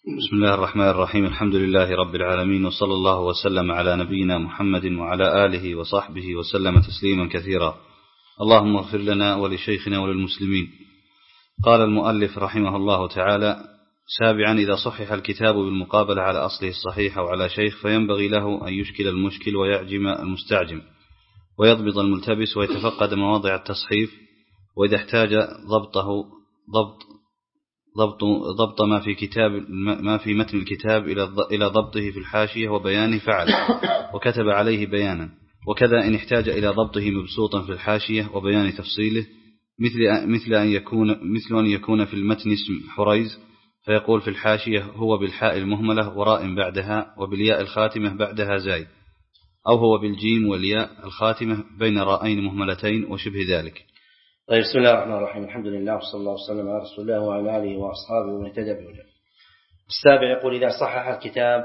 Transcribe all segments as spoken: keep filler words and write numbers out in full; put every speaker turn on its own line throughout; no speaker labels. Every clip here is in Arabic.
بسم الله الرحمن الرحيم. الحمد لله رب العالمين، وصلى الله وسلم على نبينا محمد وعلى آله وصحبه وسلم تسليما كثيرا. اللهم اغفر لنا ولشيخنا وللمسلمين. قال المؤلف رحمه الله تعالى: سابعا، إذا صحح الكتاب بالمقابلة على أصله الصحيح أو على شيخ فينبغي له أن يشكل المشكل ويعجم المستعجم ويضبط الملتبس ويتفقد مواضع التصحيف، وإذا احتاج ضبطه ضبط ضبط ضبط ما في كتاب ما في متن الكتاب إلى ضبطه في الحاشية وبيانه فعل وكتب عليه بيانا، وكذا إن احتاج إلى ضبطه مبسوطا في الحاشية وبيان تفصيله، مثل مثل أن يكون مثل أن يكون في المتن اسم حريز فيقول في الحاشية: هو بالحاء المهملة وراء بعدها وبالياء الخاتمة بعدها زاي، أو هو بالجيم والياء الخاتمة بين راءين مهملتين وشبه ذلك.
طيب، بسم الله الرحمن الرحيم. الحمد لله وصلى الله وسلم على رسول الله وعلى آله وأصحابه ومن اهتدى بهداه. السابع يقول: إذا صحح الكتاب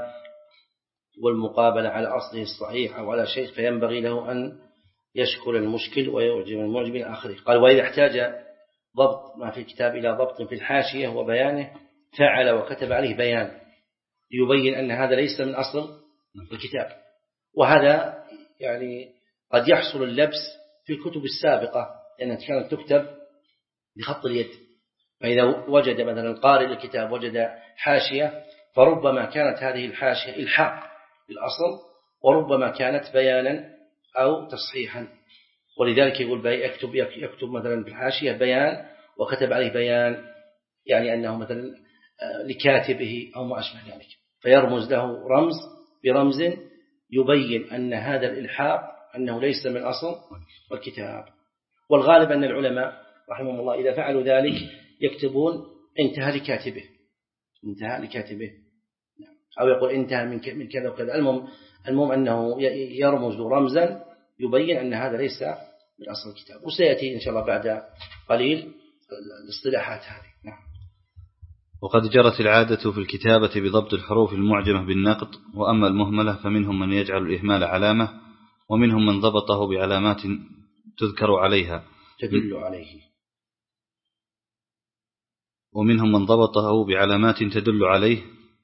والمقابلة على أصله الصحيح أو على شيء فينبغي له أن يشكل المشكل ويعجم المعجم إلى آخره. قال: وإذا احتاج ضبط ما في الكتاب إلى ضبط في الحاشية وبيانه فعل وكتب عليه بيان يبين أن هذا ليس من أصل الكتاب. وهذا يعني قد يحصل اللبس في الكتب السابقة لأنها كانت تكتب بخط اليد، فإذا وجد مثلا قارئ الكتاب وجد حاشية فربما كانت هذه الحاشية إلحاق بالأصل وربما كانت بيانا أو تصحيحا، ولذلك يقول يكتب يكتب مثلا في الحاشية بيان وكتب عليه بيان، يعني أنه مثلا لكاتبه أو ما أشبه ذلك، فيرمز له رمز برمز يبين أن هذا الإلحاق أنه ليس من أصل الكتاب. والغالب أن العلماء رحمهم الله إذا فعلوا ذلك يكتبون انتهى لكاتبه انتهى لكاتبه أو يقول انتهى من كذا وكذا. المهم المهم أنه يرمز رمزا يبين أن هذا ليس من أصل الكتاب. وسيأتي إن شاء الله بعد قليل الاصطلاحات هذه. نعم.
وقد جرت العادة في الكتابة بضبط الحروف المعجمة بالنقط، وأما المهملة فمنهم من يجعل الإهمال علامة، ومنهم من ضبطه بعلامات تذكر عليها
تدل عليه
ومنهم من ضبطه بعلامات تدل عليه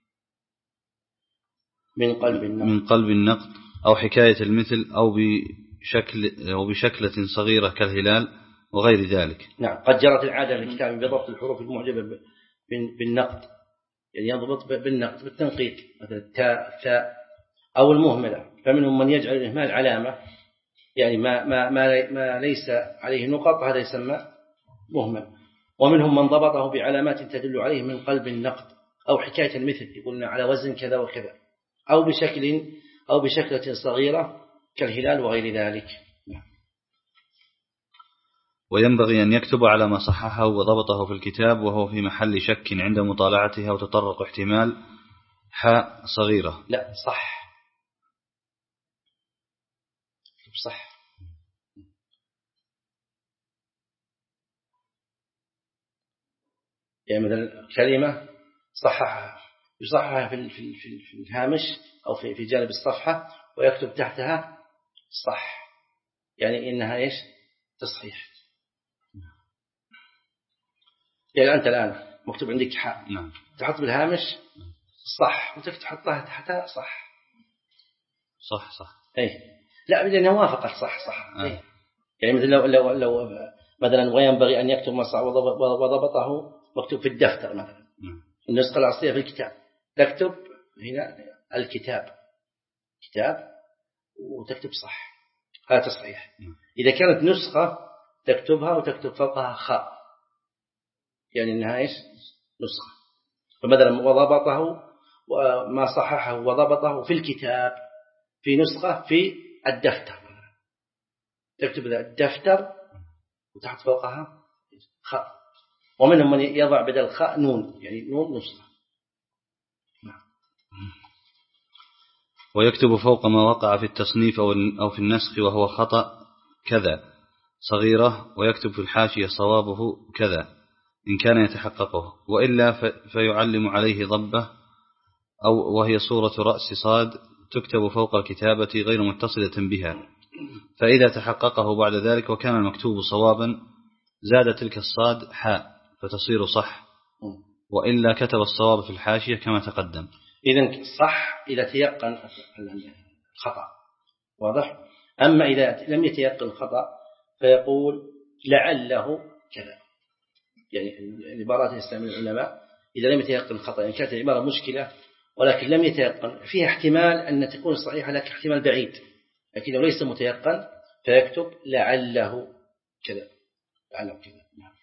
من قلب النقد
من قلب النقد أو حكاية المثل أو بشكل أو بشكلة صغيرة كالهلال وغير ذلك.
نعم. قد جرت العادة في الكتاب بضبط الحروف المعجمة بالنقد، يعني يضبط بالنقد بالتنقيط، مثل التاء الثاء أو المهملة، فمنهم من يجعل الإهمال علامة، يعني ما ما ما ما ليس عليه نقط هذا يسمى مهمل. ومنهم من ضبطه بعلامات تدل عليه من قلب النقد أو حكاية المثل، يقولون على وزن كذا وكذا، أو بشكل أو بشكلة صغيرة كالهلال وغير ذلك.
وينبغي أن يكتب على ما صححه وضبطه في الكتاب وهو في محل شك عند مطالعتها وتطرق احتمال حاء صغيرة.
لا، صح صح يعني مثلا كلمة صححها يصححها في في في الهامش أو في في جانب الصفحة ويكتب تحتها صح، يعني إنها إيش؟ تصحيح. يعني أنت الآن مكتوب عندك حاء،
نعم،
تحط بالهامش صح وتكتب تحطها تحتها صح
صح صح
أي لا، لأنها وافقت صح صح
آه.
أي. يعني مثل لو لو لو مثلا وينبغي أن يكتب ما صح وضبطه مكتوب في الدفتر مثلا،
نعم.
النسخة الأصلية في الكتاب، تكتب هنا الكتاب كتاب وتكتب صح، هذا تصحيح.
نعم.
إذا كانت نسخة تكتبها وتكتب فوقها خاء، يعني إنها إيش؟ نسخة. فمثلا وضبطه وما صححه وضبطه في الكتاب في نسخة في الدفتر، تكتب الدفتر وتحت فوقها خاء. ومنهم من يضع بدل خاء نون، يعني نون نسخة.
ويكتب فوق ما وقع في التصنيف أو في النسخ وهو خطأ كذا صغيرة، ويكتب في الحاشية صوابه كذا إن كان يتحققه، وإلا فيعلم عليه ضبة أو وهي صورة رأس صاد تكتب فوق الكتابة غير متصلة بها، فإذا تحققه بعد ذلك وكان المكتوب صوابا زاد تلك الصاد حاء فتصير صح، وإلا كتب الصواب في الحاشية كما تقدم.
إذن صح إذا تيقن الخطأ، واضح. أما إذا لم يتيقن الخطأ فيقول لعله كذا. يعني العبارات يستعمل العلماء إذا لم يتيقن الخطأ، يعني كانت العبارة مشكلة ولكن لم يتيقن، فيها احتمال أن تكون صحيحة لكن احتمال بعيد، لكن لو ليس متيقن فيكتب لعله كذا، لعله كذا.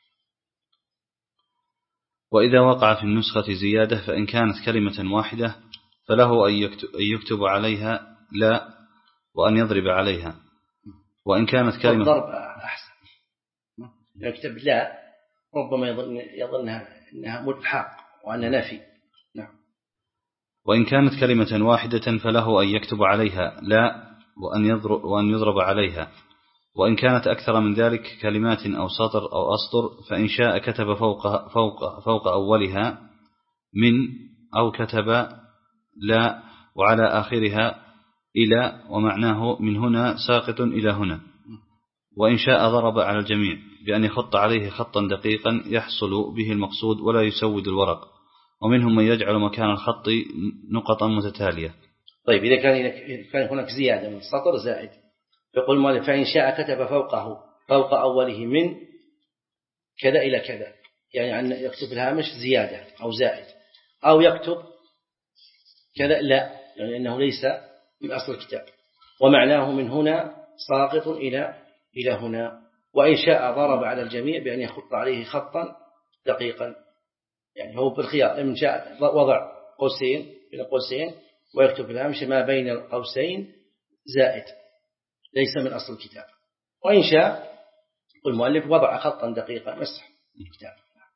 وإذا وقع في النسخة زيادة فإن كانت كلمة واحدة فله أن يكتب عليها لا وأن يضرب عليها، وإن كانت كلمة
الضرب أحسن، يكتب لا ربما يظن يظنها أنها ملحق وأنها نفي. نعم.
وإن كانت كلمة واحدة فله أن يكتب عليها لا وأن يضرب, وأن يضرب عليها، وإن كانت أكثر من ذلك كلمات أو سطر أو أسطر فإن شاء كتب فوق, فوق, فوق أولها من أو كتب لا وعلى آخرها إلى ومعناه من هنا ساقط إلى هنا، وإن شاء ضرب على الجميع بأن يخط عليه خطا دقيقا يحصل به المقصود ولا يسود الورق، ومنهم من يجعل مكان الخط نقطا متتالية.
طيب إذا كان إذا كان هناك زيادة من سطر زائد فيقول المؤلف فإن شاء كتب فوقه فوق أوله من كذا إلى كذا، يعني أن يكتب الهامش زيادة أو زائد، أو يكتب كذا لا، يعني أنه ليس من أصل الكتاب، ومعناه من هنا ساقط إلى إلى هنا، وإن شاء ضرب على الجميع بأن يخط عليه خطا دقيقا، يعني هو بالخيار إن شاء وضع قوسين بين قوسين ويكتب الهامش ما بين القوسين زائد ليس من أصل الكتاب، وإن شاء المؤلف وضع خطا دقيقا مسح الكتاب.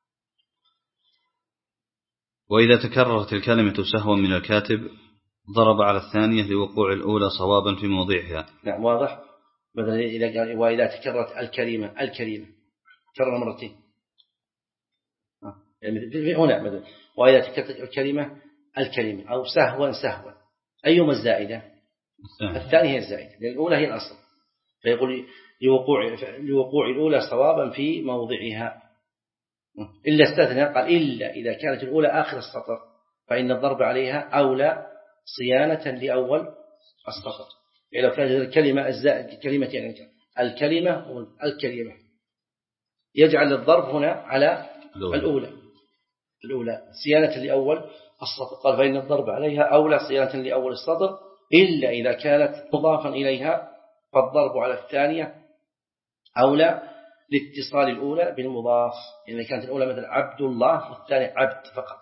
وإذا تكررت الكلمة سهوا من الكاتب ضرب على الثانية لوقوع الأولى صوابا في موضعها.
نعم واضح. مثلا إذا قال وإذا تكررت الكلمة الكلمة كرر مرتين يعني هنا مثلا وإذا تكررت الكلمة الكلمة أو سهوا سهوا أيهما الزائدة؟ الثانية هي الزائدة لأن الأولى هي الأصل، فيقول لوقوع لوقوع الأولى صوابا في موضعها، إلا استثنى قال إلا إذا كانت الأولى آخر السطر فإن الضرب عليها أولى صيانة لأول السطر. يعني لو كانت الكلمة الزائد كلمة يعني الكلمة والكلمة يجعل الضرب هنا على الأولى الأولى صيانة لأول السطر، قال فإن الضرب عليها أولى صيانة لأول السطر إلا إذا كانت مضافا إليها فالضرب على الثانية أولى لاتصال الأولى بالمضاف، يعني كانت الأولى مثل عبد الله والثانية عبد فقط،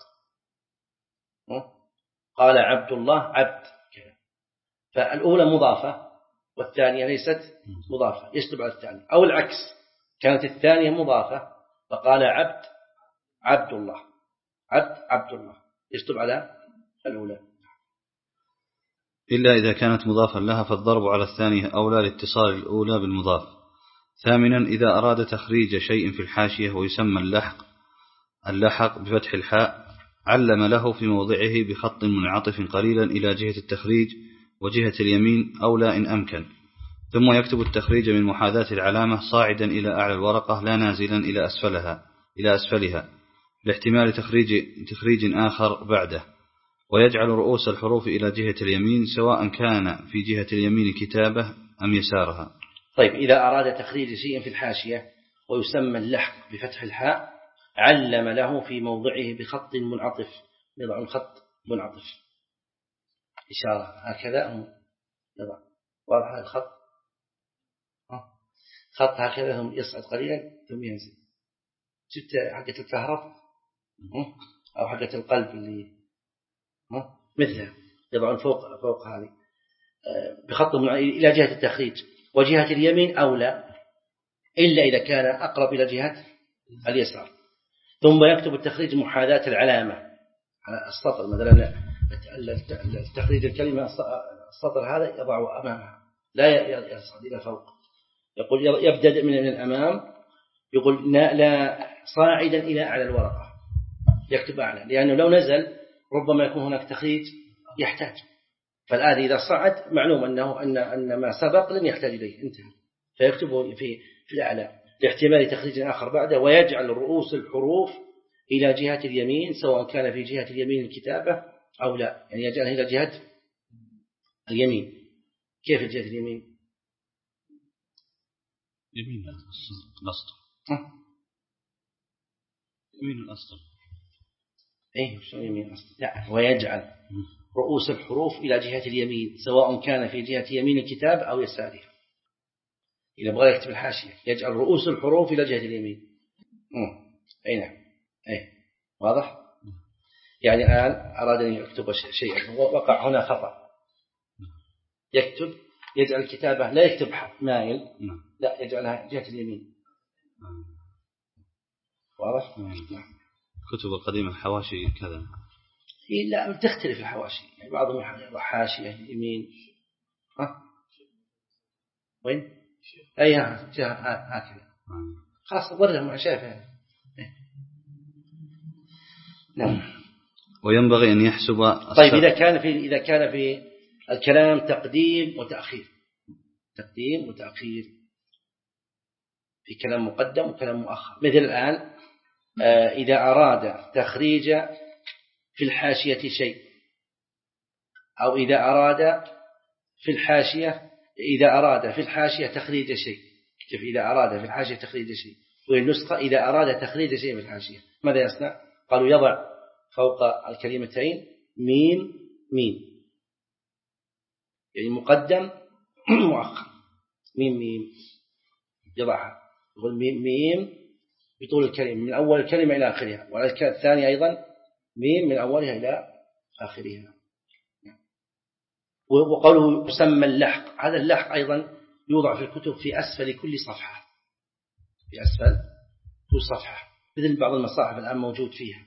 قال عبد الله عبد، فالأولى مضافة والثانية ليست مضافة يشتب على الثانية، أو العكس كانت الثانية مضافة فقال عبد عبد الله عبد عبد الله يشتب على الأولى.
إلا إذا كانت مضافا لها فالضرب على الثانية أولى لاتصال الأولى بالمضاف. ثامنا إذا أراد تخريج شيء في الحاشية ويسمى اللحق اللحق بفتح الحاء علم له في موضعه بخط منعطف قليلا إلى جهة التخريج وجهة اليمين أولى إن أمكن، ثم يكتب التخريج من محاذاة العلامة صاعدا إلى أعلى الورقة لا نازلا إلى أسفلها إلى أسفلها لاحتمال تخريج تخريج آخر بعده، ويجعل رؤوس الحروف إلى جهة اليمين سواء كان في جهة اليمين كتابة أم يسارها.
طيب إذا أراد تخريج شيء في الحاشية ويسمى اللحق بفتح الحاء علم له في موضعه بخط منعطف، يضع الخط منعطف إشارة هكذا يضع واضح الخط خط هكذا ثم يصعد قليلا ثم ينزل، شفت حقة الكهرب أو حقة القلب اللي مثلها يضعون فوق فوق هذه بخط إلى جهة التخريج، وجهة اليمين أولى إلا إذا كان أقرب إلى جهة اليسار، ثم يكتب التخريج محاذاة العلامة على السطر، مثلا التخريج الكلمة السطر هذا يضعه أمامها لا يصعد إلى فوق، يقول يبدأ من الأمام يقول لا صاعدا إلى أعلى الورقة يكتب أعلى، لأنه لو نزل ربما يكون هناك تخريج يحتاج، فالآن إذا صعد معلوم أنه أن أن ما سبق لن يحتاج إليه انتهى، فيكتبه في في الأعلى لاحتمال تخريج آخر بعده، ويجعل رؤوس الحروف إلى جهة اليمين سواء كان في جهة اليمين الكتابة أو لا، يعني يجعلها إلى جهة اليمين. كيف جهة اليمين؟
يمين الأسطر. يمين الأسطر.
إيه شو يمين الأسطر؟ لا، ويجعل رؤوس الحروف إلى جهة اليمين سواء كان في جهة يمين الكتاب أو يسارها. إذا بغى يكتب الحاشية يجعل رؤوس الحروف إلى جهة اليمين. أي نعم. أي واضح؟ يعني الآن أراد أن يكتب شيئا وقع هنا خطأ، يكتب يجعل الكتابة لا يكتب مائل، لا يجعلها جهة اليمين. واضح؟ نعم.
كتب القديمة الحواشي كذا.
لا تختلف الحواشي، يعني بعضهم حاشية يمين. ها وين؟ أي هكذا. خاصة ورده مع شافه. نعم.
وينبغي أن يحسب.
طيب إذا كان في إذا كان في الكلام تقديم وتأخير، تقديم وتأخير في كلام مقدم وكلام مؤخر، مثل الآن إذا أراد تخريج في الحاشية شيء، أو إذا أراد في الحاشية إذا أراد في الحاشية تخريج شيء، كيف إذا أراد في الحاشية تخريج شيء، والنسخة إذا أراد تخريج شيء في الحاشية ماذا يصنع؟ قالوا يضع فوق الكلمتين ميم ميم، يعني مقدم مؤخر، ميم ميم يضعها، يقول ميم ميم بطول الكلمة من أول الكلمة إلى آخرها، والثاني أيضا ميم من أولها إلى آخرها. وقوله يسمى اللحق، هذا اللحق أيضا يوضع في الكتب في أسفل كل صفحة، في أسفل كل صفحة، مثل بعض المصاحف الآن موجود فيها.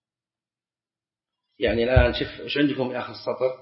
يعني الآن شوف وش عندكم في آخر السطر،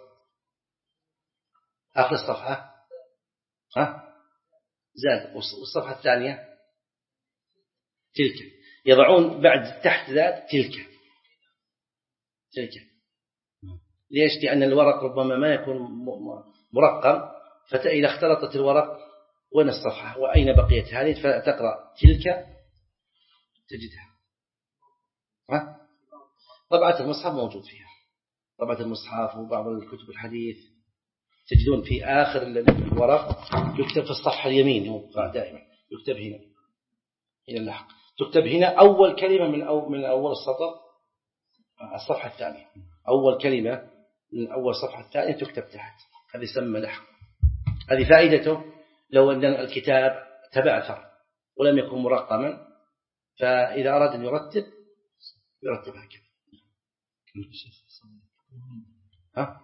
آخر الصفحة ها زاد، والصفحة الثانية تلك، يضعون بعد تحت ذات تلك تلك. ليش؟ لأن الورق ربما ما يكون مرقم، فإذا اختلطت الورق وين الصفحة وأين بقيت هذه، فتقرأ تلك تجدها. ها؟ طبعة المصحف موجود فيها، طبعة المصحف وبعض الكتب الحديث تجدون في آخر الورق يكتب في الصفحة اليمين، هو دائما يكتب هنا إلى اللحق، تكتب هنا أول كلمة من أو من أول السطر، الصفحة الثانية أول كلمة من أول صفحة الثانية تكتب تحت، هذه يسمى لحق. هذه فائدته لو أن الكتاب تبعثر ولم يكن مرقما، فإذا أراد أن يرتب يرتب هكذا. ها؟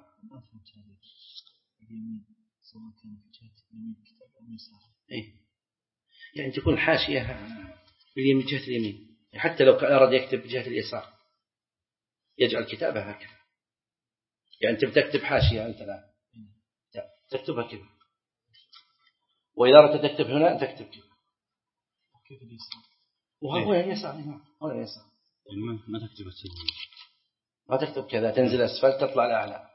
إيه؟ يعني تكون حاشية باليمين جهة اليمين، حتى لو أراد يكتب بجهة اليسار يجعل كتابه هكذا. يعني أنت بتكتب حاشية أنت الآن تكتبها كذا، وإذا أردت تكتب هنا تكتب كذا. كيف اليسار؟ وهو اليسار هنا، هو اليسار.
ما تكتب السجل.
ما تكتب كذا، تنزل أسفل تطلع لأعلى.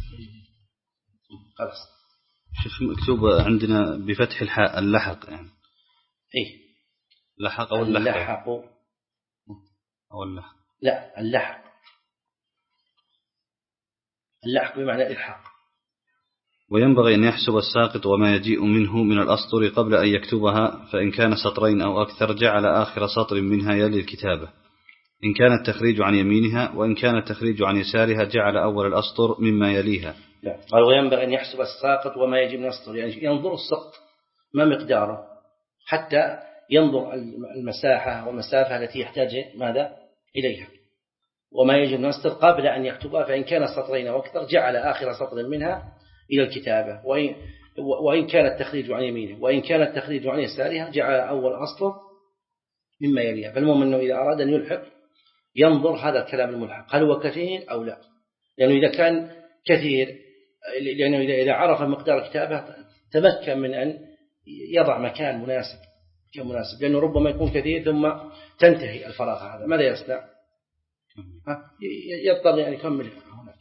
خلاص.
شوف مكتوب عندنا بفتح الحاء اللحق يعني.
إيه.
لحق أو اللحق.
اللحق.
أو اللحق.
لا اللحق. اللحق بمعنى الحق.
وينبغي أن يحسب الساقط وما يجيء منه من الأسطر قبل أن يكتبها، فإن كان سطرين أو أكثر جعل آخر سطر منها يلي الكتابة، إن كان التخريج عن يمينها، وإن كان التخريج عن يسارها جعل أول الأسطر مما يليها.
لا. قال وينبغي أن يحسب الساقط وما يجي من الأسطر، يعني ينظر السقط ما مقداره، حتى ينظر المساحة والمسافة التي يحتاج ماذا إليها، وما يجي من الأسطر قبل أن يكتبها، فإن كان سطرين أو أكثر جعل آخر سطر منها إلى الكتابة، وإن, وإن كان التخريج عن يمينه، وإن كان التخريج عن يسارها جعل أول أسطر مما يليها. فالمهم أنه إذا أراد أن يلحق ينظر هذا الكلام الملحق هل هو كثير أو لا، لأنه إذا كان كثير، لأنه إذا عرف مقدار كتابه تمكن من أن يضع مكان مناسب، مكان مناسب، لأنه ربما يكون كثير ثم تنتهي الفراغ هذا، ماذا يصنع؟ ها؟ يضطر يعني يكمل هناك.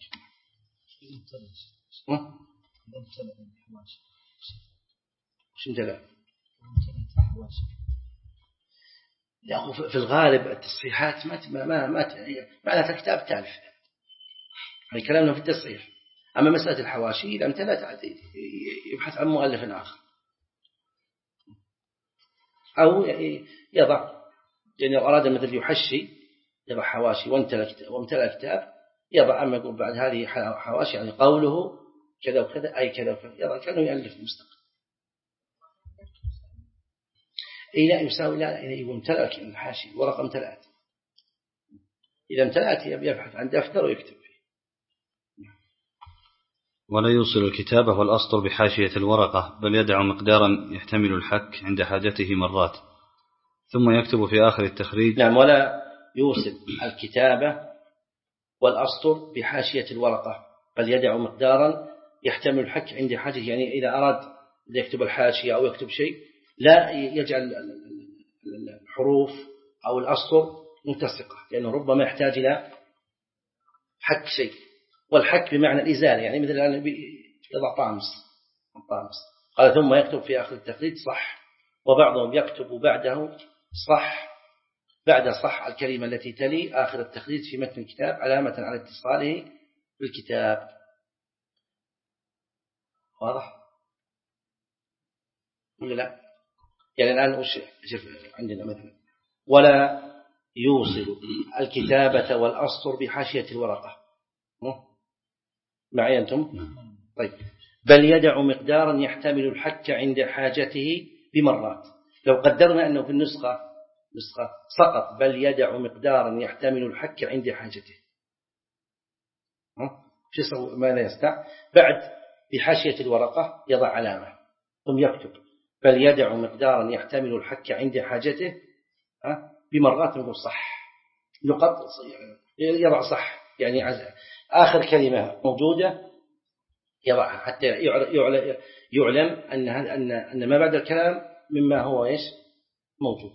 وش امتلأ؟ في الغالب التصحيحات ما ما ما معناتها كتاب تالف، يعني كلامنا في التصحيح. أما مسألة الحواشي إذا امتلأت يبحث عن مؤلف آخر أو يضع، يعني لو أراد مثل يحشي يضع حواشي وامتلأ كتاب يضع، أما يقول بعد هذه حواشي يعني قوله كذا وكذا أي كذا وكذا، يضع كأنه يألف مستقل. إيه لا يساوي، لا إذا امتلأ الحاشي ورقة امتلأت، إذا امتلأت يبحث عن دفتر ويكتب فيه.
ولا يوصل الكتابة والأسطر بحاشية الورقة، بل يدع مقدارا يحتمل الحك عند حاجته مرات، ثم يكتب في آخر التخريج.
نعم، ولا يوصل الكتابة والأسطر بحاشية الورقة، بل يدع مقدارا يحتمل الحك عند حاجته. يعني إذا أراد يكتب الحاشية أو يكتب شيء لا يجعل الحروف أو الأسطر ملتصقة، لأنه ربما يحتاج إلى حك شيء، والحك بمعنى الإزالة، يعني مثل الآن يضع طامس طامس قال ثم يكتب في آخر التخريج صح، وبعضهم يكتب بعده صح بعد صح الكلمة التي تلي آخر التخريج في متن الكتاب علامة على اتصاله بالكتاب. واضح ولا لا؟ يعني الآن شوف عندنا مثلا ولا يوصل الكتابة والأسطر بحاشية الورقة، معي أنتم؟ طيب، بل يدع مقدارا يحتمل الحك عند حاجته بمرات. لو قدرنا أنه في النسخة نسخة سقط بل يدع مقدارا يحتمل الحك عند حاجته، شو يسوي؟ ماذا يستع؟ بعد بحاشية الورقة يضع علامة ثم يكتب بل يدع مقدارا يحتمل الحك عند حاجته بمرات، يقول صح، يقط يضع صح، يعني آخر كلمة موجودة يضعها حتى يعلم أن أن أن ما بعد الكلام مما هو إيش موجود.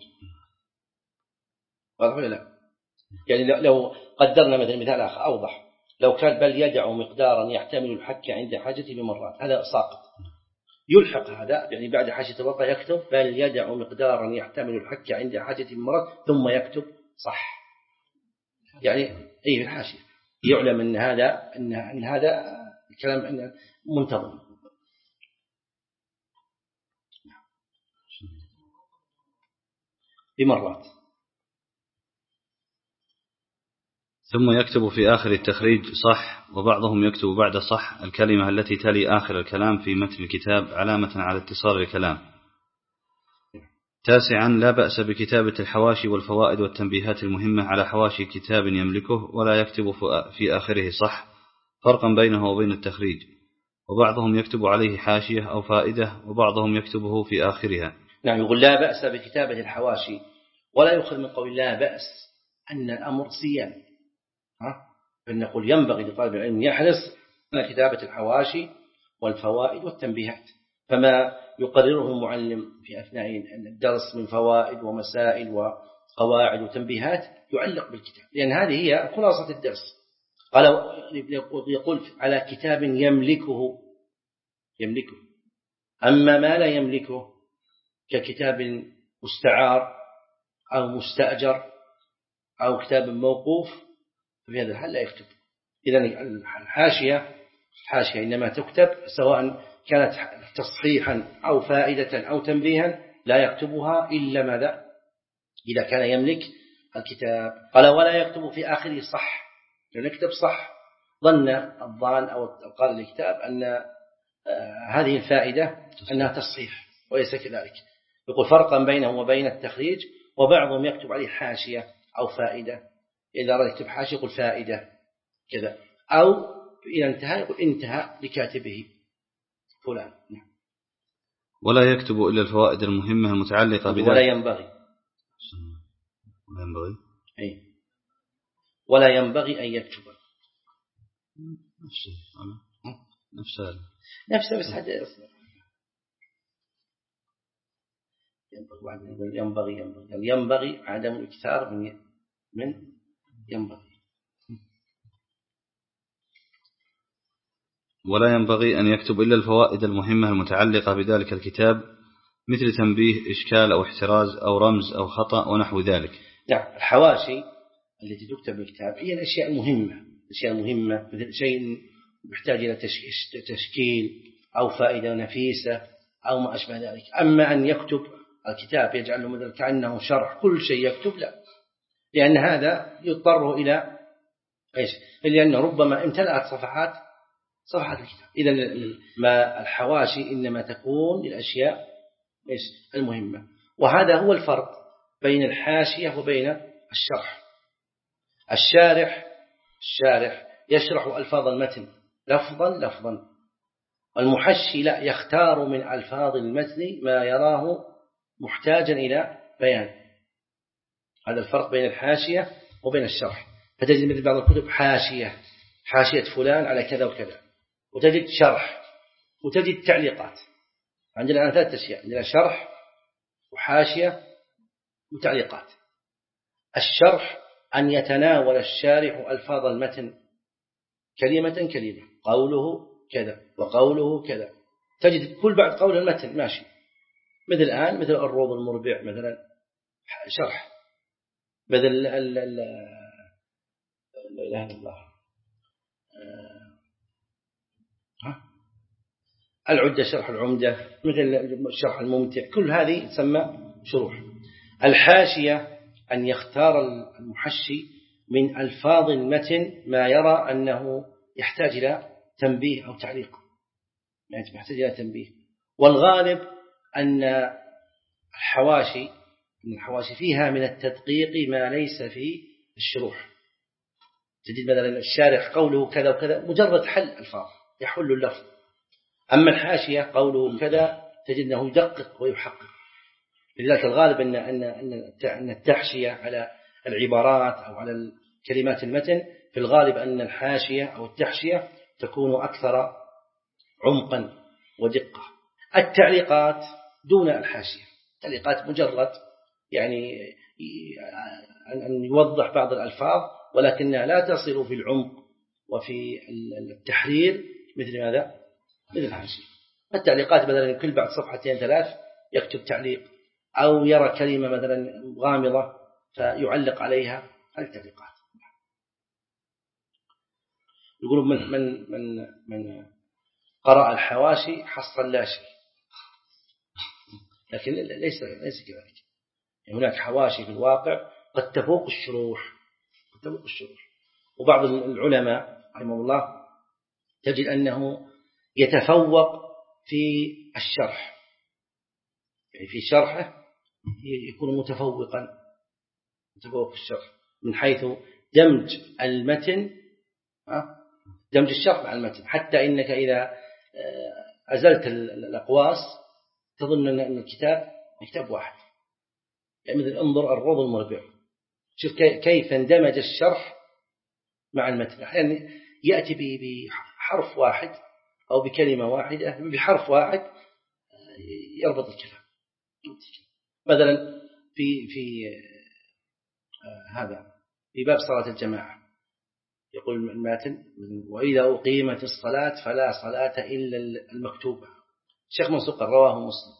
واضح ولا لا؟ يعني لو قدرنا مثلا مثال آخر أوضح، لو كان بل يدع مقدارا يحتمل الحك عند حاجته بمرات، هذا ساقط، يلحق هذا يعني بعد حاشية الورقة يكتب بل يدع مقدارا يحتمل الحك عند حاجته بمرات ثم يكتب صح، يعني أي في الحاشية يعلم أن هذا أن أن هذا الكلام أنه منتظم. بمرات.
ثم يكتب في آخر التخريج صح، وبعضهم يكتب بعد صح الكلمة التي تلي آخر الكلام في متن الكتاب علامة على اتصال الكلام. تاسعا، لا بأس بكتابة الحواشي والفوائد والتنبيهات المهمة على حواشي كتاب يملكه، ولا يكتب في آخره صح، فرقا بينه وبين التخريج، وبعضهم يكتب عليه حاشية أو فائدة، وبعضهم يكتبه في آخرها.
نعم، يقول لا بأس بكتابة الحواشي، ولا يخل من قول لا بأس أن الأمر سيان، فنقول ينبغي لطالب العلم يحرص على كتابة الحواشي والفوائد والتنبيهات، فما يقرره المعلم في أثناء الدرس من فوائد ومسائل وقواعد وتنبيهات يعلق بالكتاب، لأن هذه هي خلاصة الدرس. قال يقول على كتاب يملكه يملكه أما ما لا يملكه ككتاب مستعار أو مستأجر أو كتاب موقوف، في هذا الحال لا يكتب. إذن الحاشية الحاشية إنما تكتب سواء كانت تصحيحا أو فائدة أو تنبيها، لا يكتبها إلا ماذا؟ إذا كان يملك الكتاب. قال ولا يكتب في آخره صح، لأن يكتب صح ظن الظان أو قال الكتاب أن هذه الفائدة أنها تصحيح وليس كذلك. يقول فرقا بينه وبين التخريج، وبعضهم يكتب عليه حاشية أو فائدة، إذا أراد يكتب حاشية يقول فائدة كذا، أو إذا انتهى يقول انتهى لكاتبه فلان.
ولا يكتب إلا الفوائد المهمة المتعلقة بذلك.
ولا ينبغي
ولا ينبغي
أي ولا ينبغي أن يكتب
نفسه نفسه
نفسه بس حتى ينبغي ينبغي ينبغي ينبغي عدم الإكثار من من ينبغي.
ولا ينبغي أن يكتب إلا الفوائد المهمة المتعلقة بذلك الكتاب مثل تنبيه، إشكال أو احتراز أو رمز أو خطأ ونحو ذلك.
نعم. الحواشي التي تكتب بالكتاب هي الأشياء المهمة، الأشياء المهمة مثل شيء يحتاج إلى تشكيل أو فائدة نفيسة أو ما أشبه ذلك. أما أن يكتب الكتاب يجعله مثل كأنه شرح كل شيء يكتب، لا، لأن هذا يضطر إلى إيش؟ لأن ربما امتلأت صفحات صفحات الكتاب. إذا ما الحواشي إنما تكون للأشياء إيش؟ المهمة. وهذا هو الفرق بين الحاشية وبين الشرح. الشارح الشارح يشرح ألفاظ المتن لفظا لفظا، المحشي لا، يختار من ألفاظ المتن ما يراه محتاجا إلى بيان. هذا الفرق بين الحاشية وبين الشرح. فتجد مثل بعض الكتب حاشية حاشية فلان على كذا وكذا، وتجد شرح وتجد تعليقات. عندنا الآن ثلاث أشياء، عندنا شرح وحاشية وتعليقات. الشرح أن يتناول الشارح ألفاظ المتن كلمة كلمة، قوله كذا وقوله كذا، تجد كل بعد قول المتن ماشي. مثل الآن مثل الروض المربع مثلا شرح، مثل لا إله إلا الله العدة شرح العمدة، مثل الشرح الممتع، كل هذه تسمى شروح. الحاشية أن يختار المحشي من ألفاظ المتن ما يرى أنه يحتاج إلى تنبيه أو تعليق، يعني يحتاج إلى تنبيه. والغالب أن الحواشي أن الحواشي فيها من التدقيق ما ليس في الشروح. تجد مثلا الشارح قوله كذا وكذا مجرد حل ألفاظ يحل اللفظ، أما الحاشية قوله كذا تجد أنه يدقق ويحقق. لذلك الغالب أن أن التحشية على العبارات أو على كلمات المتن في الغالب أن الحاشية أو التحشية تكون أكثر عمقا ودقة. التعليقات دون الحاشية، التعليقات مجرد يعني أن يوضح بعض الألفاظ ولكنها لا تصل في العمق وفي التحرير مثل ماذا؟ مثل الحاشية. التعليقات مثلا كل بعد صفحتين ثلاث يكتب تعليق، أو يرى كلمة مثلا غامضة فيعلق عليها. التعليقات يقولون من من من من قرأ الحواشي حصل لا شيء، لكن ليس ليس كذلك. هناك حواشي في الواقع قد تفوق الشروح، قد تفوق الشروح. وبعض العلماء رحمه الله تجد أنه يتفوق في الشرح، يعني في شرحه يكون متفوقا متفوق في الشرح من حيث دمج المتن، دمج الشرح مع المتن، حتى إنك إذا أزلت الأقواس تظن أن الكتاب كتاب واحد. يعني مثل انظر الروض المربع، شوف كيف اندمج الشرح مع المتن. أحيانا يأتي بحرف واحد أو بكلمة واحدة بحرف واحد يربط الكلام. مثلا في في آه هذا في باب صلاة الجماعة يقول الماتن: وإذا أقيمت الصلاة فلا صلاة إلا المكتوبة. الشيخ منصور رواه مسلم،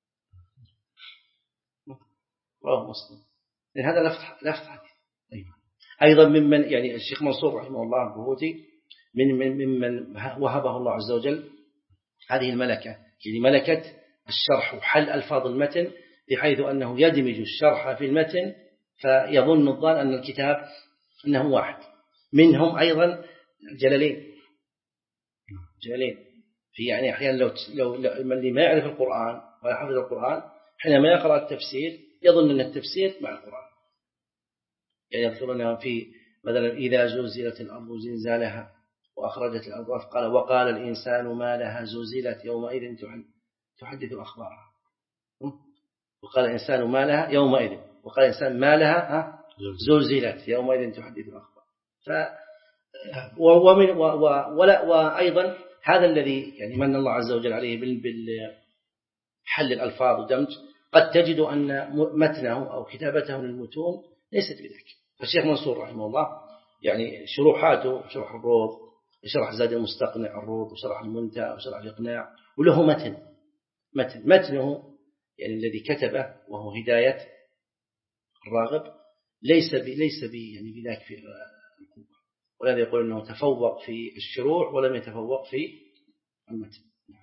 رواه مسلم، لأن هذا لفظ لفظ أيضا ممن يعني الشيخ منصور رحمه الله البهوتي من من ممن وهبه الله عز وجل هذه الملكة، يعني ملكة الشرح وحل ألفاظ المتن، بحيث أنه يدمج الشرح في المتن فيظن الظان أن الكتاب أنه واحد. منهم أيضا الجلالين، جلالين في يعني أحيانا لو لو اللي ما يعرف القرآن ولا حفظ القرآن حينما يقرأ التفسير يظن أن التفسير مع القرآن. يعني يذكرون في مثلا إذا زلزلت الأرض زلزالها وأخرجت الأرض أثقالها وقال الإنسان ما لها زلزلت يومئذ تحدث أخبارها. وقال الإنسان ما لها يومئذ، وقال الإنسان ما لها زلزلت يومئذ تحدث أخبارها. ف ومن ولا وأيضا هذا الذي يعني من الله عز وجل عليه بالحل الألفاظ ودمج، قد تجد أن متنه أو كتابته للمتون ليست بذلك. فالشيخ منصور رحمه الله يعني شروحاته شرح الروض، شرح زاد المستقنع الروض، وشرح المنتهى، وشرح الإقناع، وله متن متن متنه يعني الذي كتبه وهو هداية الراغب ليس ب ليس ب يعني بذاك في القوة، ولهذا يقول أنه تفوق في الشروح ولم يتفوق في المتن.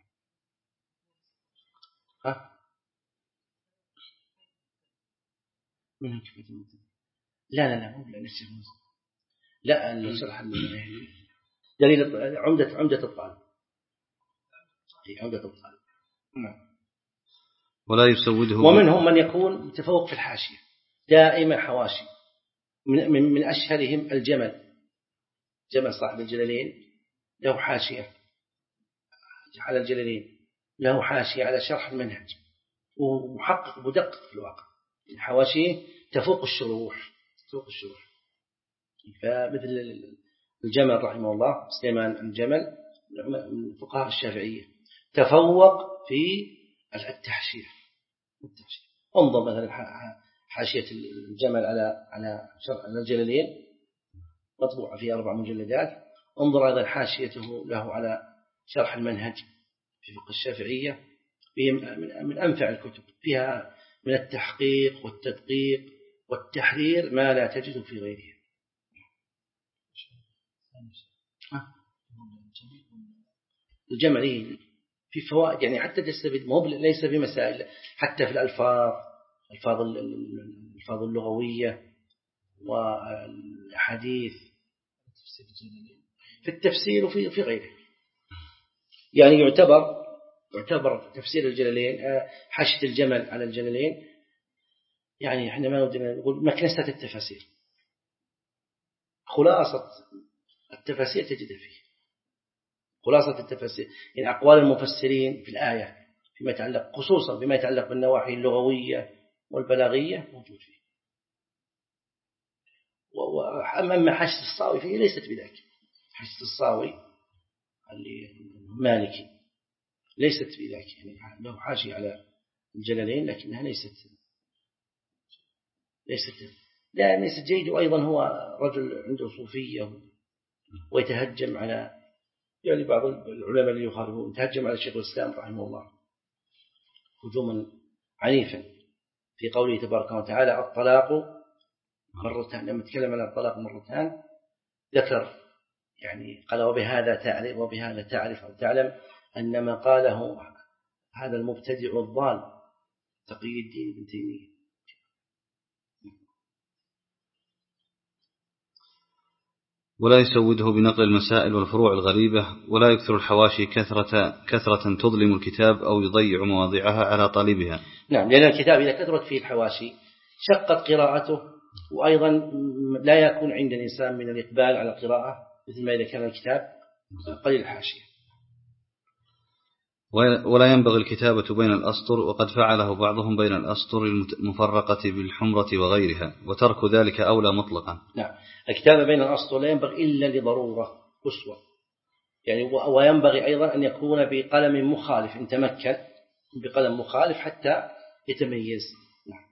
ها؟ من كيف المتن؟ لا لا لا مو لا نسير لا الشرح دليل عمدة عمدة الطالب هي عمدة الطالب. نعم.
ولا يسوده.
ومنهم من يكون متفوق في الحاشية دائما حواشي، من من من أشهرهم الجمل، جمل صاحب الجلالين له حاشية على الجلالين، له حاشية على شرح المنهج، ومحقق مدقق في الواقع، الحواشيه تفوق الشروح تفوق الشروح. فمثل الجمل رحمه الله سليمان الجمل من فقهاء الشافعية تفوق في التحشية. انظر مثلا حاشية الجمل على على شرح الجلالين مطبوعة في أربع مجلدات، انظر أيضا حاشيته له على شرح المنهج في فقه الشافعية، من أنفع الكتب، فيها من التحقيق والتدقيق والتحرير ما لا تجد في غيرها. الجمل في فوائد يعني حتى تستفيد، مو ليس في مسائل، حتى في الألفاظ الألفاظ الألفاظ اللغوية والحديث في التفسير وفي في غيره. يعني يعتبر يعتبر تفسير الجلالين حاشية الجمل على الجلالين، يعني احنا ما ودنا نقول مكنسة التفاسير، خلاصة التفاسير تجد فيه خلاصة التفاسير، يعني أقوال المفسرين في الآية فيما يتعلق خصوصا بما يتعلق بالنواحي اللغوية والبلاغية موجود فيه. وأما حاشية الصاوي فيه ليست بذلك، حاشية الصاوي اللي مالكي ليست بذلك، يعني له حاشية على الجلالين لكنها ليست ليست لا ليست جيد. وأيضا هو رجل عنده صوفية ويتهجم على يعني بعض العلماء اللي يخالفون، يتهجم على الشيخ الإسلام رحمه الله هجوما عنيفا في قوله تبارك وتعالى الطلاق مرتان. لما تكلم عن الطلاق مرتان ذكر يعني قال وبهذا تعرف وبهذا تعرف أو تعلم أن ما قاله هذا المبتدع الضال تقي الدين ابن تيمية.
ولا يسوده بنقل المسائل والفروع الغريبة، ولا يكثر الحواشي كثرة كثرة تظلم الكتاب أو يضيع مواضعها على طالبها.
نعم، لأن الكتاب إذا كثرت فيه الحواشي شقت قراءته، وأيضا لا يكون عند الإنسان من الإقبال على القراءة مثل ما إذا كان الكتاب قليل الحاشية.
ولا ينبغي الكتابة بين الأسطر، وقد فعله بعضهم بين الأسطر المفرقة بالحمرة وغيرها، وترك ذلك أولى مطلقا.
نعم، الكتابة بين الأسطر لا ينبغي إلا لضرورة قصوى، يعني وينبغي أيضا أن يكون بقلم مخالف، إن تمكن بقلم مخالف حتى يتميز. نعم.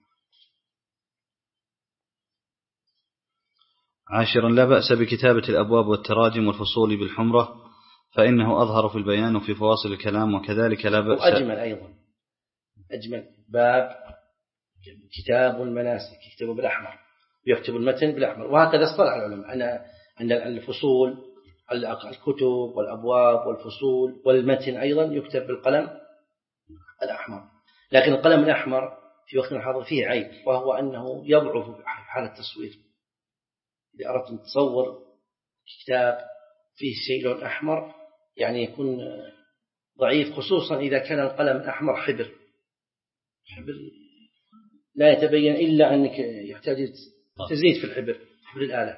عاشرا لا بأس بكتابة الأبواب والتراجم والفصول بالحمرة، فإنه أظهر في البيان وفي فواصل الكلام، وكذلك لا بأس.
وأجمل أيضا أجمل باب كتاب المناسك يكتب بالأحمر ويكتب المتن بالأحمر، وهكذا اصطلح العلماء أن أن الفصول الكتب والأبواب والفصول والمتن أيضا يكتب بالقلم الأحمر. لكن القلم الأحمر في وقت الحاضر فيه عيب، وهو أنه يضعف في حال التصوير. إذا أردت أن تصور كتاب فيه شيء لون أحمر يعني يكون ضعيف، خصوصا إذا كان القلم الأحمر حبر حبر لا يتبين إلا أنك يحتاج تزيد في الحبر حبر الآلة.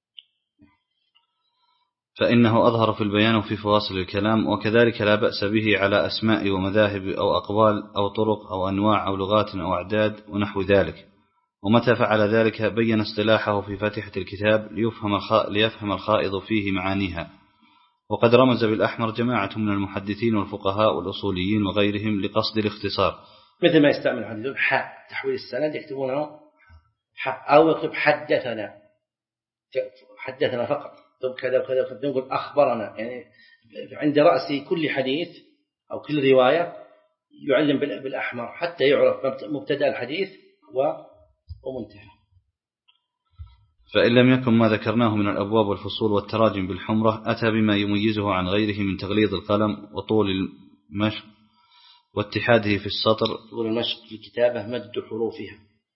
فإنه أظهر في البيان وفي فواصل الكلام، وكذلك لا بأس به على أسماء ومذاهب أو أقوال أو طرق أو أنواع أو لغات أو أعداد ونحو ذلك. ومتى فعل ذلك بين اصطلاحه في فاتحة الكتاب ليفهم ليفهم الخائض فيه معانيها. وقد رمز بالأحمر جماعة من المحدثين والفقهاء والأصوليين وغيرهم لقصد الاختصار،
مثل ما يستعمل الحديثون حاء تحويل السند يكتبونه حاء، أو يكتب حدثنا حدثنا فقط، طب كذا وكذا وكذا، نقول أخبرنا، يعني عند رأس كل حديث أو كل رواية يعلم بالأحمر حتى يعرف مبتدأ الحديث ومنتهى.
فإن لم يكن ما ذكرناه من الأبواب والفصول والتراجم بالحمرة أتى بما يميزه عن غيره من تغليظ القلم وطول المشق واتحاده في السطر.
طول المشق في الكتابة مد حروفها،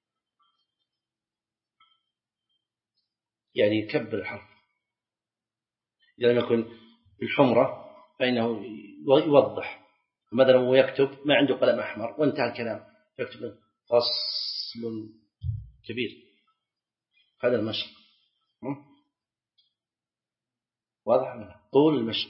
يعني يكبر الحرف. إذا لم يكن بالحمرة فإنه يوضح. مثلا هو يكتب ما عنده قلم أحمر وانتهى الكلام يكتب فصل كبير، هذا المشق واضح منه طول المشق.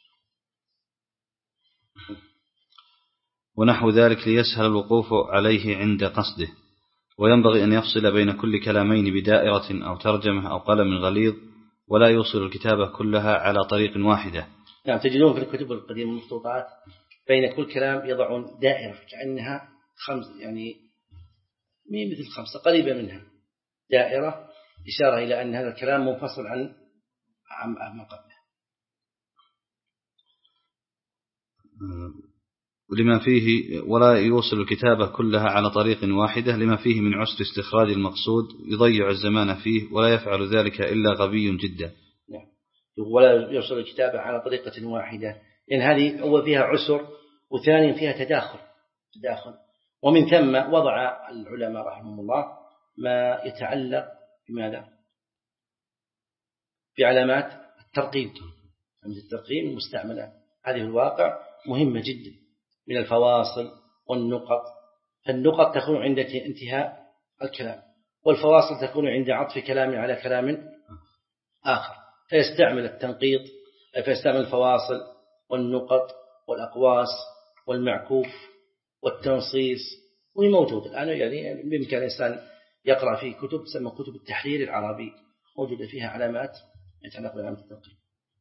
ونحو ذلك ليسهل الوقوف عليه عند قصده. وينبغي أن يفصل بين كل كلامين بدائرة أو ترجمة أو قلم غليظ، ولا يوصل الكتابة كلها على طريق واحدة.
نعم، تجدون في الكتب القديمة المخطوطات بين كل كلام يضعون دائرة كأنها خمس، يعني مين مثل خمسة قريبة منها، دائرة إشارة إلى أن هذا الكلام منفصل عن عن ما قبله.
لما فيه ولا يوصل الكتابة كلها على طريق واحدة لما فيه من عسر استخراج المقصود يضيع الزمان فيه، ولا يفعل ذلك إلا غبي جدا.
نعم. ولا يوصل الكتابة على طريقة واحدة، لأن هذه أول فيها عسر وثاني فيها تداخل تداخل ومن ثم وضع العلماء رحمهم الله ما يتعلق بماذا؟ بعلامات الترقيم. الترقيم المستعملة هذه الواقع مهمة جدا من الفواصل والنقط. فالنقط تكون عند انتهاء الكلام، والفواصل تكون عند عطف كلام على كلام آخر، فيستعمل التنقيط، فيستعمل الفواصل والنقط والأقواس والمعكوف والتنصيص، وهي موجودة الآن. يعني بإمكان الإنسان يقرأ في كتب تسمى كتب التحرير العربي، موجودة فيها علامات يتعلق بعلامة التنقيط.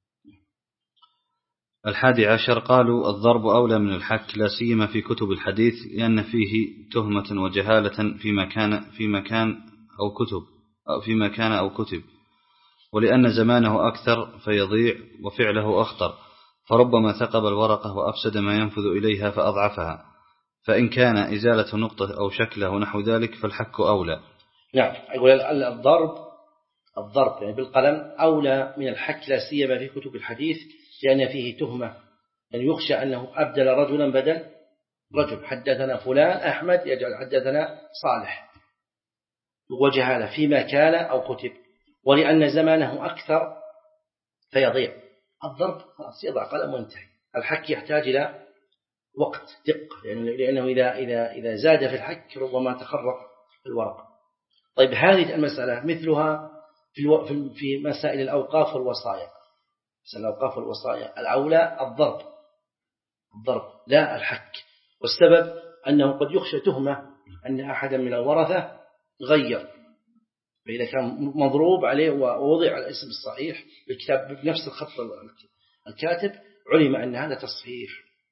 الحادي عشر قالوا الضرب أولى من الحك، لا سيما في كتب الحديث، لأن فيه تهمة وجهالة في مكان في مكان أو كتب أو في مكان أو كتب، ولأن زمانه أكثر فيضيع وفعله أخطر، فربما ثقب الورقة وأفسد ما ينفذ إليها فأضعفها. فإن كان إزالة نقطة أو شكله ونحو ذلك فالحك أولى.
نعم، يقول الضرب الضرب يعني بالقلم أولى من الحك، لا سيما في كتب الحديث، لأن فيه تهمة، يعني يخشى أنه أبدل رجلا بدل رجل. حدثنا فلان أحمد يجعل حدثنا صالح، وجهالة فيما كان أو كتب، ولأن زمانه أكثر فيضيع. الضرب خلاص يضع قلم وانتهي. الحك يحتاج إلى وقت دقة، يعني لأنه إذا إذا إذا زاد في الحك ربما تخرق الورق. طيب هذه المسألة مثلها في في مسائل الأوقاف والوصايا. مسائل الأوقاف والوصايا الأولى الضرب الضرب لا الحك، والسبب أنه قد يخشى تهمة أن أحدا من الورثة غير، فإذا كان مضروب عليه ووضع الاسم الصحيح بالكتاب بنفس الخط الكاتب علم أن هذا تصحيح.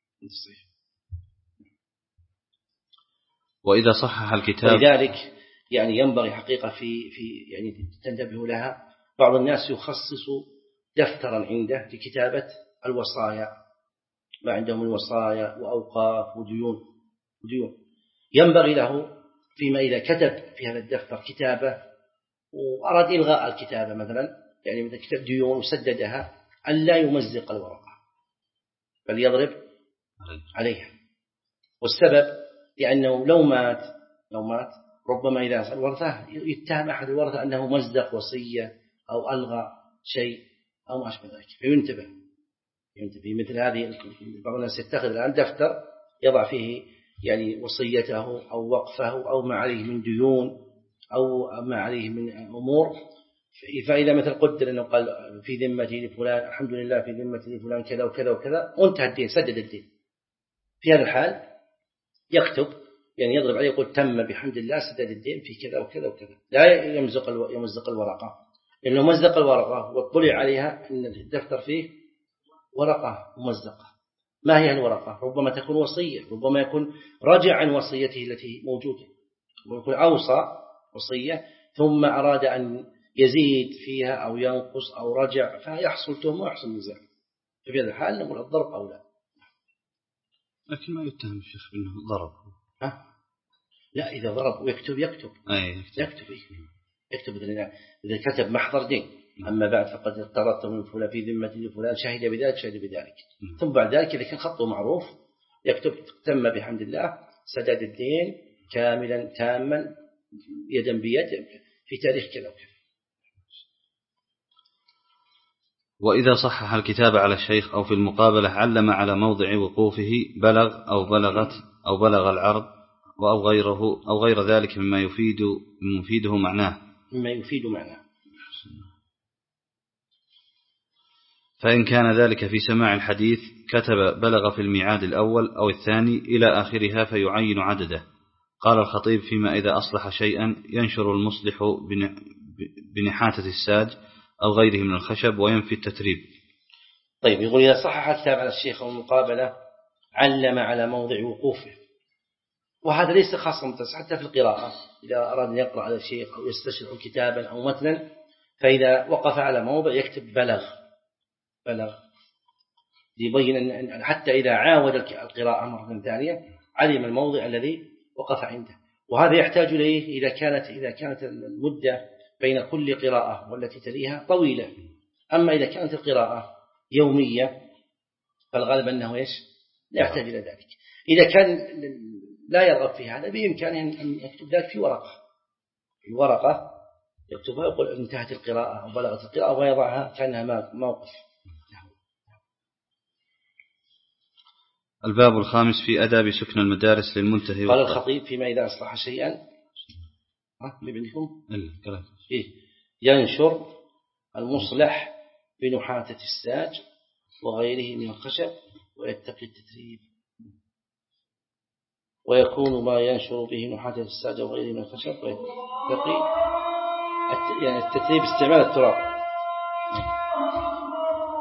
وإذا صحح الكتاب،
ولذلك يعني ينبغي حقيقة في في يعني تنتبهوا لها. بعض الناس يخصص دفترا عنده لكتابة الوصايا، ما عندهم الوصايا وأوقاف وديون وديون ينبغي له فيما إذا كتب في هذا الدفتر كتابة وأراد إلغاء الكتابة مثلا، يعني مثل كتاب ديون وسددها، أن لا يمزق الورقة بل يضرب عليها. والسبب لأنه لو مات لو مات ربما إذا الورثة يتهم أحد الورثة أنه مزق وصية أو ألغى شيء أو ما أشبه ذلك، فينتبه ينتبه مثل هذه. بعض الناس يتخذ الآن دفتر يضع فيه يعني وصيته أو وقفه أو ما عليه من ديون أو ما عليه من أمور، فإذا مثل قدر أنه قال في ذمتي لفلان الحمد لله في ذمتي لفلان كذا وكذا وكذا وانتهى الدين، سدد الدين، في هذا الحال يكتب يعني يضرب عليه يقول تم بحمد الله سدد الدين في كذا وكذا وكذا، لا يمزق يمزق الورقة، لأنه مزق الورقة واطلع عليها أن الدفتر فيه ورقة ممزقة. ما هي الورقة؟ ربما تكون وصية، ربما يكون رجع عن وصيته التي موجودة، ويكون أوصى وصية ثم أراد أن يزيد فيها أو ينقص أو رجع، فيحصل تهم ويحصل نزاع. في هذا الحال نقول الضرب أولى.
لكن ما يتهم الشيخ بأنه ضرب.
ها؟ لا، إذا ضرب ويكتب يكتب
أي يكتب,
يكتب. يكتب إذا كتب محضر دين. أما بعد فقد اضطررت من فلان في ذمة لفلان شهد بذلك شهد بذلك. ثم بعد ذلك إذا كان خطه معروف يكتب تم بحمد الله سداد الدين كاملا تاما يدا بيد في تاريخ كذا وكذا.
وإذا صحح الكتاب على الشيخ أو في المقابلة علم على موضع وقوفه بلغ أو بلغت أو بلغ العرض أو غيره أو غير ذلك مما يفيد مفيده معناه
مما يفيد معناه.
فإن كان ذلك في سماع الحديث كتب بلغ في الميعاد الأول أو الثاني إلى آخرها فيعين عدده. قال الخطيب فيما إذا أصلح شيئا ينشر المصلح بنحاتة الساج أو غيره من الخشب وينفي التتريب.
طيب، يقول إذا صحح الكتاب على الشيخ أو المقابلة علم على موضع وقوفه، وهذا ليس خاصا متصح حتى في القراءة. إذا أراد أن يقرأ على الشيخ أو يستشرح كتابا أو متنا فإذا وقف على موضع يكتب بلغ بلغ يبين أن حتى إذا عاود القراءة مرة ثانية علم الموضع الذي وقف عنده. وهذا يحتاج إليه إذا كانت إذا كانت المدة بين كل قراءة والتي تليها طويلة. أما إذا كانت القراءة يومية فالغالب أنه إيش لا يحتاج إلى ذلك. إذا كان لا يرغب في هذا بإمكانه أن يكتب ذلك في ورقة في ورقة يكتبها يقول انتهت القراءة أو بلغت القراءة ويضعها كأنها موقف.
الباب الخامس في أداب سكن المدارس للمنتهي.
قال الخطيب فيما إذا أصلح شيئا ها لابنكم إيه ينشر المصلح بنحاتة الساج وغيره من الخشب ويتقي التتريب، ويكون ما ينشر به نحاتة الساج وغيره من الخشب ويتقي يعني التتريب استعمال التراب.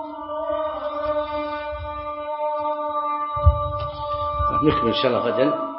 نكمل إن شاء الله غدا